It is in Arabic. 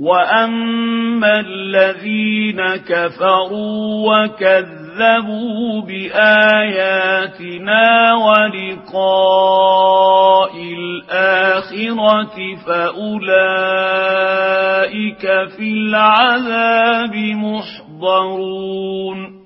وأما الذين كفروا وكذبوا بآياتنا ولقاء الآخرة فأولئك في العذاب محضرون